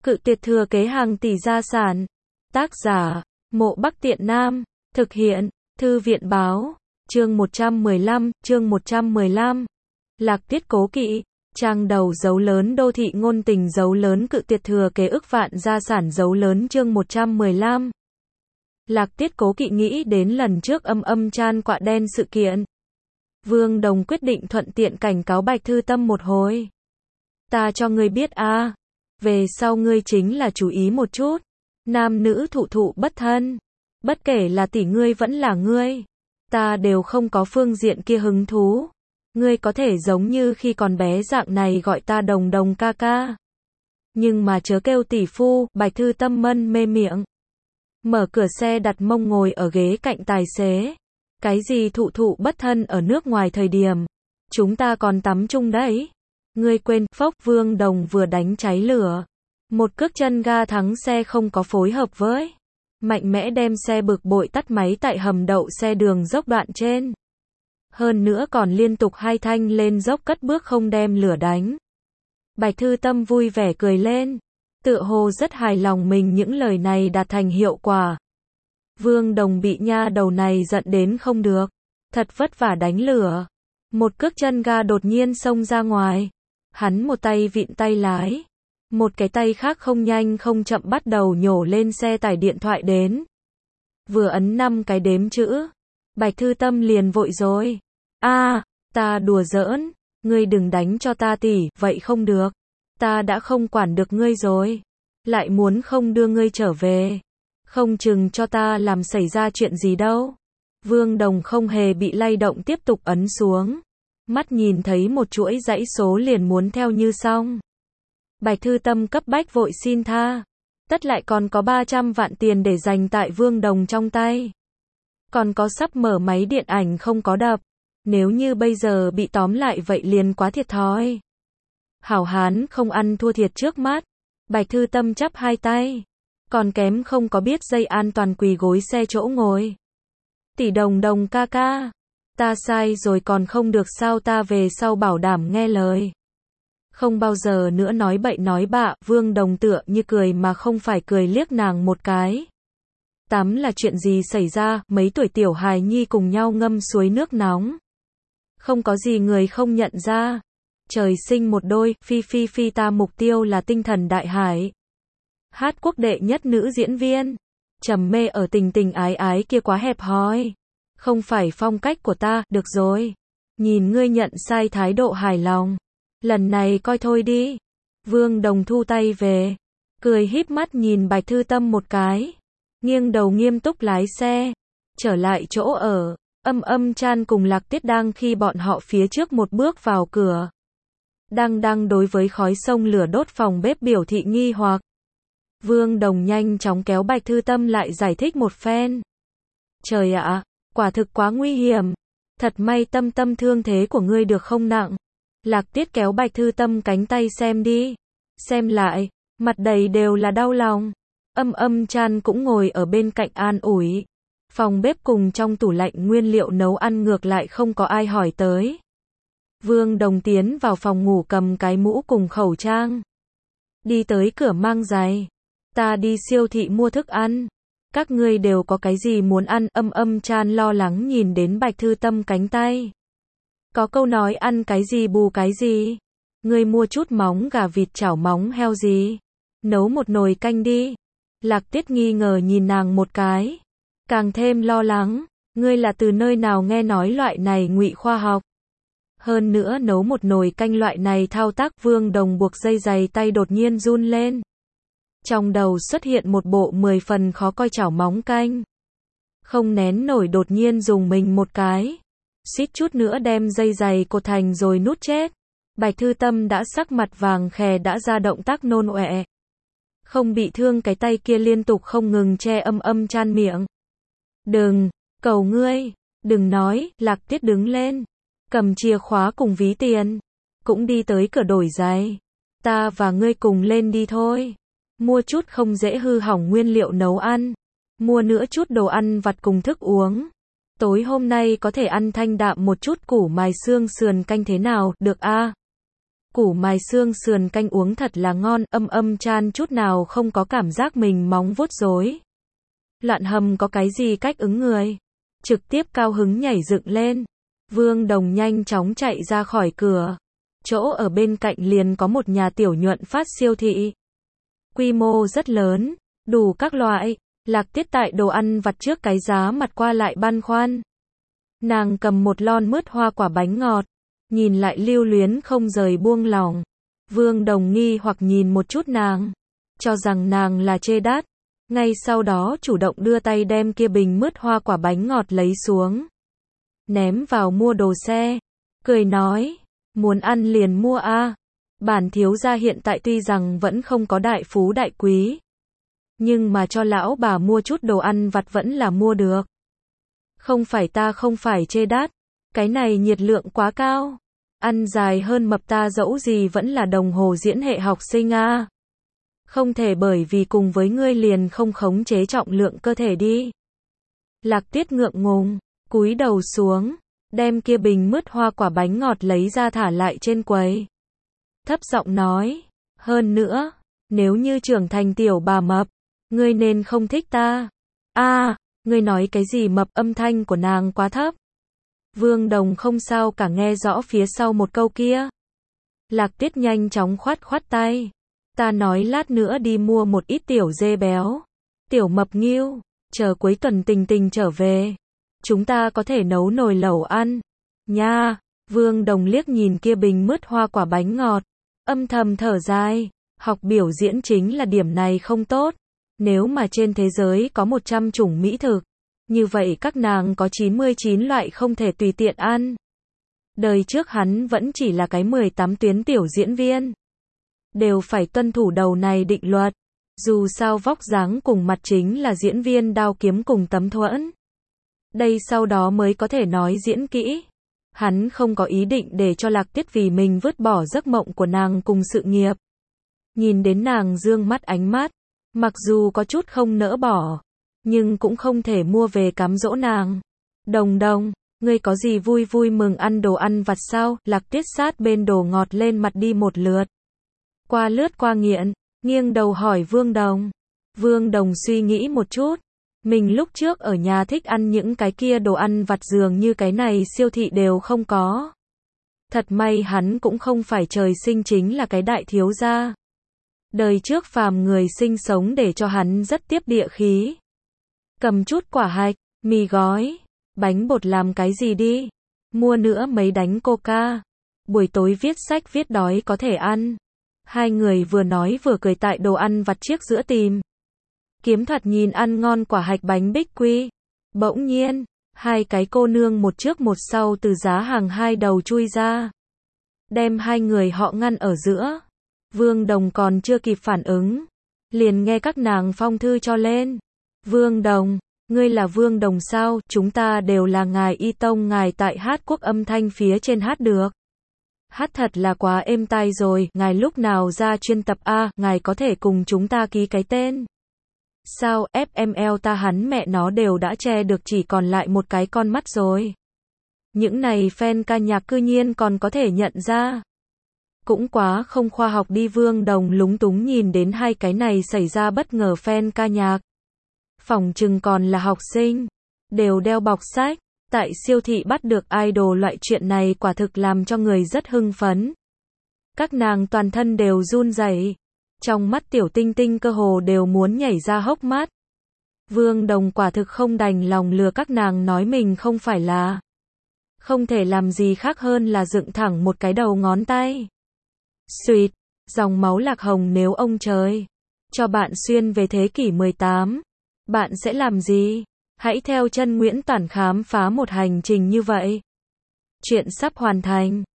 Cự tuyệt thừa kế hàng tỷ gia sản. Tác giả, Mộ Bắc Tiện Nam. Thực hiện, Thư viện báo. Chương 115. Lạc Tiết cố kỵ. Trang đầu dấu lớn đô thị ngôn tình dấu lớn cự tuyệt thừa kế ức vạn gia sản dấu lớn chương 115. Lạc Tiết cố kỵ nghĩ đến lần trước âm chan quạ đen sự kiện. Vương Đồng quyết định thuận tiện cảnh cáo Bạch Thư Tâm một hồi. Ta cho ngươi biết về sau ngươi chính là chú ý một chút. Nam nữ thụ bất thân. Bất kể là tỷ ngươi vẫn là ngươi. Ta đều không có phương diện kia hứng thú. Ngươi có thể giống như khi còn bé dạng này gọi ta Đồng ca ca. Nhưng mà chớ kêu tỷ phu, Bạch Thư Tâm mân mê miệng. Mở cửa xe đặt mông ngồi ở ghế cạnh tài xế. Cái gì thụ bất thân ở nước ngoài thời điểm. Chúng ta còn tắm chung đấy. Ngươi quên, phốc Vương Đồng vừa đánh cháy lửa. Một cước chân ga thắng xe không có phối hợp với. Mạnh mẽ đem xe bực bội tắt máy tại hầm đậu xe đường dốc đoạn trên. Hơn nữa còn liên tục hai thanh lên dốc cất bước không đem lửa đánh. Bạch Thư Tâm vui vẻ cười lên. Tựa hồ rất hài lòng mình những lời này đạt thành hiệu quả. Vương Đồng bị nha đầu này giận đến không được. Thật vất vả đánh lửa. Một cước chân ga đột nhiên xông ra ngoài. Hắn một tay vịn tay lái. Một cái tay khác không nhanh không chậm bắt đầu nhổ lên xe tải điện thoại đến. Vừa ấn 5 cái đếm chữ. Bạch Thư Tâm liền vội rồi. Ta đùa giỡn. Ngươi đừng đánh cho ta tỷ, vậy không được. Ta đã không quản được ngươi rồi. Lại muốn không đưa ngươi trở về. Không chừng cho ta làm xảy ra chuyện gì đâu. Vương Đồng không hề bị lay động tiếp tục ấn xuống. Mắt nhìn thấy một chuỗi dãy số liền muốn theo như xong. Bạch Thư Tâm cấp bách vội xin tha. Tất lại còn có 300 vạn tiền để dành tại Vương Đồng trong tay. Còn có sắp mở máy điện ảnh không có đập. Nếu như bây giờ bị tóm lại vậy liền quá thiệt thòi. Hảo hán không ăn thua thiệt trước mắt. Bạch Thư Tâm chắp hai tay. Còn kém không có biết dây an toàn quỳ gối xe chỗ ngồi. Tỷ Đồng ca ca. Ta sai rồi còn không được sao, ta về sau bảo đảm nghe lời. Không bao giờ nữa nói bậy nói bạ. Vương Đồng tựa như cười mà không phải cười liếc nàng một cái. Tắm là chuyện gì xảy ra, mấy tuổi tiểu hài nhi cùng nhau ngâm suối nước nóng. Không có gì người không nhận ra. Trời sinh một đôi, phi ta mục tiêu là tinh thần đại hải. Hát quốc đệ nhất nữ diễn viên. Trầm mê ở tình ái kia quá hẹp hòi. Không phải phong cách của ta, được rồi. Nhìn ngươi nhận sai thái độ hài lòng. Lần này coi thôi đi. Vương Đồng thu tay về. Cười híp mắt nhìn Bạch Thư Tâm một cái. Nghiêng đầu nghiêm túc lái xe. Trở lại chỗ ở. Âm chan cùng Lạc Tiết đang khi bọn họ phía trước một bước vào cửa. Đang đối với khói sông lửa đốt phòng bếp biểu thị nghi hoặc. Vương Đồng nhanh chóng kéo Bạch Thư Tâm lại giải thích một phen. Trời ạ, quả thực quá nguy hiểm. Thật may Tâm thương thế của ngươi được không nặng. Lạc Tiết kéo Bạch Thư Tâm cánh tay xem đi. Xem lại, mặt đầy đều là đau lòng. Âm chan cũng ngồi ở bên cạnh an ủi. Phòng bếp cùng trong tủ lạnh nguyên liệu nấu ăn ngược lại không có ai hỏi tới. Vương Đồng tiến vào phòng ngủ cầm cái mũ cùng khẩu trang. Đi tới cửa mang giày. Ta đi siêu thị mua thức ăn. Các ngươi đều có cái gì muốn ăn? Âm chan lo lắng nhìn đến Bạch Thư Tâm cánh tay. Có câu nói ăn cái gì bù cái gì. Ngươi mua chút móng gà vịt chảo móng heo gì. Nấu một nồi canh đi. Lạc Tiết nghi ngờ nhìn nàng một cái. Càng thêm lo lắng. Ngươi là từ nơi nào nghe nói loại này ngụy khoa học. Hơn nữa nấu một nồi canh loại này thao tác. Vương Đồng buộc dây giày tay đột nhiên run lên. Trong đầu xuất hiện một bộ 10 phần khó coi chảo móng canh. Không nén nổi đột nhiên dùng mình một cái. Suýt chút nữa đem dây giày cột thành rồi nút chết. Bạch Thư Tâm đã sắc mặt vàng khè đã ra động tác nôn ọe. Không bị thương cái tay kia liên tục không ngừng che âm chan miệng. Đừng, cầu ngươi, đừng nói. Lạc Tiết đứng lên. Cầm chìa khóa cùng ví tiền. Cũng đi tới cửa đổi giày. Ta và ngươi cùng lên đi thôi. Mua chút không dễ hư hỏng nguyên liệu nấu ăn. Mua nữa chút đồ ăn vặt cùng thức uống. Tối hôm nay có thể ăn thanh đạm một chút củ mài xương sườn canh thế nào, được a? Củ mài xương sườn canh uống thật là ngon, chan chút nào không có cảm giác mình móng vuốt rối. Loạn hầm có cái gì cách ứng người. Trực tiếp cao hứng nhảy dựng lên. Vương Đồng nhanh chóng chạy ra khỏi cửa. Chỗ ở bên cạnh liền có một nhà tiểu nhuận phát siêu thị. Quy mô rất lớn, đủ các loại. Lạc Tiết tại đồ ăn vặt trước cái giá mặt qua lại băn khoăn. Nàng cầm một lon mứt hoa quả bánh ngọt, nhìn lại lưu luyến không rời buông lòng. Vương Đồng nghi hoặc nhìn một chút nàng, cho rằng nàng là chê đắt. Ngay sau đó chủ động đưa tay đem kia bình mứt hoa quả bánh ngọt lấy xuống, ném vào mua đồ xe, cười nói, muốn ăn liền mua a. Bản thiếu gia hiện tại tuy rằng vẫn không có đại phú đại quý, nhưng mà cho lão bà mua chút đồ ăn vặt vẫn là mua được. Không phải ta không phải chê đắt, cái này nhiệt lượng quá cao. Ăn dài hơn mập ta dẫu gì vẫn là đồng hồ diễn hệ học sinh a. Không thể bởi vì cùng với ngươi liền không khống chế trọng lượng cơ thể đi. Lạc Tiết ngượng ngùng, cúi đầu xuống, đem kia bình mứt hoa quả bánh ngọt lấy ra thả lại trên quầy. Thấp giọng nói, hơn nữa, nếu như trưởng thành tiểu bà mập, ngươi nên không thích ta. A, ngươi nói cái gì mập, âm thanh của nàng quá thấp. Vương Đồng không sao cả nghe rõ phía sau một câu kia. Lạc Tiết nhanh chóng khoát tay. Ta nói lát nữa đi mua một ít tiểu dê béo, tiểu mập nghiêu, chờ cuối tuần Tình Tình trở về, chúng ta có thể nấu nồi lẩu ăn. Nha, Vương Đồng liếc nhìn kia bình mứt hoa quả bánh ngọt, âm thầm thở dài, học biểu diễn chính là điểm này không tốt. Nếu mà trên thế giới có 100 chủng mỹ thực, như vậy các nàng có 99 loại không thể tùy tiện ăn. Đời trước hắn vẫn chỉ là cái 18 tuyến tiểu diễn viên, đều phải tuân thủ đầu này định luật. Dù sao vóc dáng cùng mặt chính là diễn viên đao kiếm cùng tấm thuẫn. Đây sau đó mới có thể nói diễn kỹ. Hắn không có ý định để cho Lạc Tiết vì mình vứt bỏ giấc mộng của nàng cùng sự nghiệp. Nhìn đến nàng dương mắt ánh mắt, mặc dù có chút không nỡ bỏ, nhưng cũng không thể mua về cám dỗ nàng. Đồng Đồng, ngươi có gì vui vui mừng ăn đồ ăn vặt sao? Lạc Tiết sát bên đồ ngọt lên mặt đi một lượt. Lướt qua nghiện, nghiêng đầu hỏi Vương Đồng. Vương Đồng suy nghĩ một chút. Mình lúc trước ở nhà thích ăn những cái kia đồ ăn vặt dường như cái này siêu thị đều không có. Thật may hắn cũng không phải trời sinh chính là cái đại thiếu gia. Đời trước phàm người sinh sống để cho hắn rất tiếp địa khí. Cầm chút quả hạch, mì gói, bánh bột làm cái gì đi. Mua nữa mấy đánh coca. Buổi tối viết sách viết đói có thể ăn. Hai người vừa nói vừa cười tại đồ ăn vặt chiếc giữa tìm. Kiếm thật nhìn ăn ngon quả hạch bánh bích quy. Bỗng nhiên, hai cái cô nương một trước một sau từ giá hàng hai đầu chui ra. Đem hai người họ ngăn ở giữa. Vương Đồng còn chưa kịp phản ứng. Liền nghe các nàng phong thư cho lên. Vương Đồng, ngươi là Vương Đồng sao? Chúng ta đều là ngài Y Tông, ngài tại hát quốc âm thanh phía trên hát được. Hát thật là quá êm tai rồi, ngài lúc nào ra chuyên tập a, ngài có thể cùng chúng ta ký cái tên. Sao, FML ta hắn mẹ nó đều đã che được chỉ còn lại một cái con mắt rồi. Những này fan ca nhạc cư nhiên còn có thể nhận ra. Cũng quá không khoa học đi. Vương Đồng lúng túng nhìn đến hai cái này xảy ra bất ngờ fan ca nhạc. Phỏng chừng còn là học sinh, đều đeo bọc sách. Tại siêu thị bắt được idol loại chuyện này quả thực làm cho người rất hưng phấn. Các nàng toàn thân đều run rẩy, trong mắt tiểu tinh tinh cơ hồ đều muốn nhảy ra hốc mắt. Vương Đồng quả thực không đành lòng lừa các nàng nói mình không phải là. Không thể làm gì khác hơn là dựng thẳng một cái đầu ngón tay. Xuyệt, dòng máu Lạc Hồng nếu ông trời cho bạn xuyên về thế kỷ 18, bạn sẽ làm gì? Hãy theo chân Nguyễn Toản khám phá một hành trình như vậy. Chuyện sắp hoàn thành.